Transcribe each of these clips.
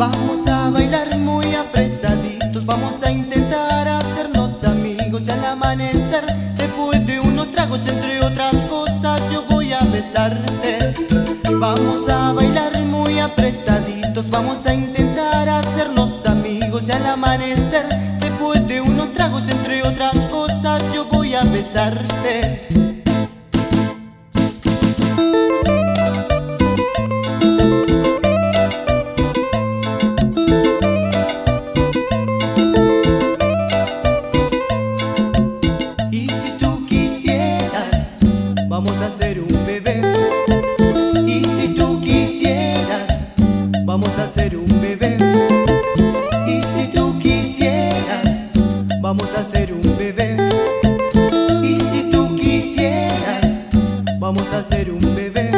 Vamos a bailar muy apretaditos, vamos a intentar hacernos amigos ya al amanecer. Después de unos tragos, entre otras cosas, yo voy a besarte. Vamos a bailar muy apretaditos, vamos a intentar hacernos amigos ya al amanecer. Después de unos tragos, entre otras cosas, yo voy a besarte. Vamos a hacer un bebé. Y si tú quisieras, vamos a hacer un bebé. Y si tú quisieras, vamos a hacer un bebé. Y si tú quisieras, vamos a hacer un bebé.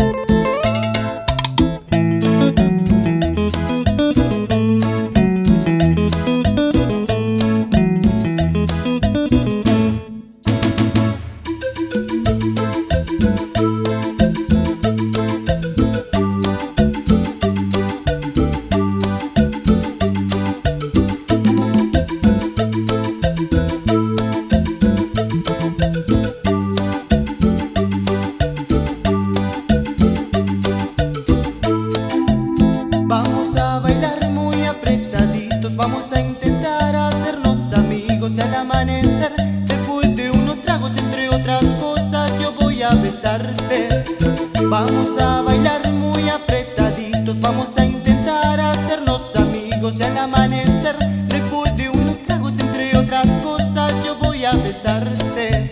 Vamos a bailar muy apretaditos, vamos a intentar hacernos amigos y al amanecer. Después de unos tragos, entre otras cosas, yo voy a besarte. Vamos a bailar muy apretaditos, vamos a intentar hacernos amigos y al amanecer. Después de unos tragos, entre otras cosas, yo voy a besarte.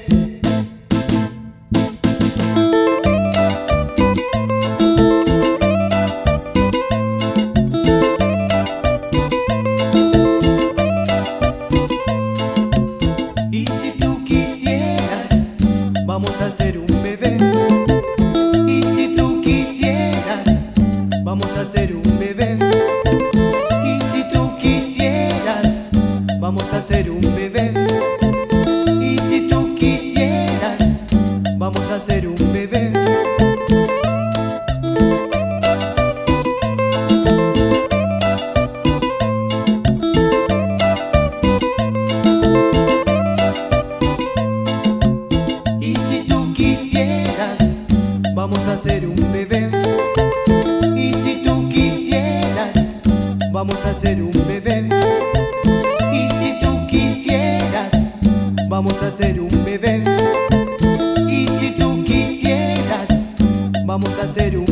Y si tú quisieras, vamos a hacer un bebé. Y si tú quisieras, vamos a hacer un bebé. Y si tú quisieras, vamos a hacer un bebé. Y si tú quisieras, vamos a hacer un bebé. Vamos a hacer un bebé. Y si tú quisieras, vamos a hacer un bebé. Y si tú quisieras, vamos a hacer un bebé. Y si tú quisieras, vamos a hacer un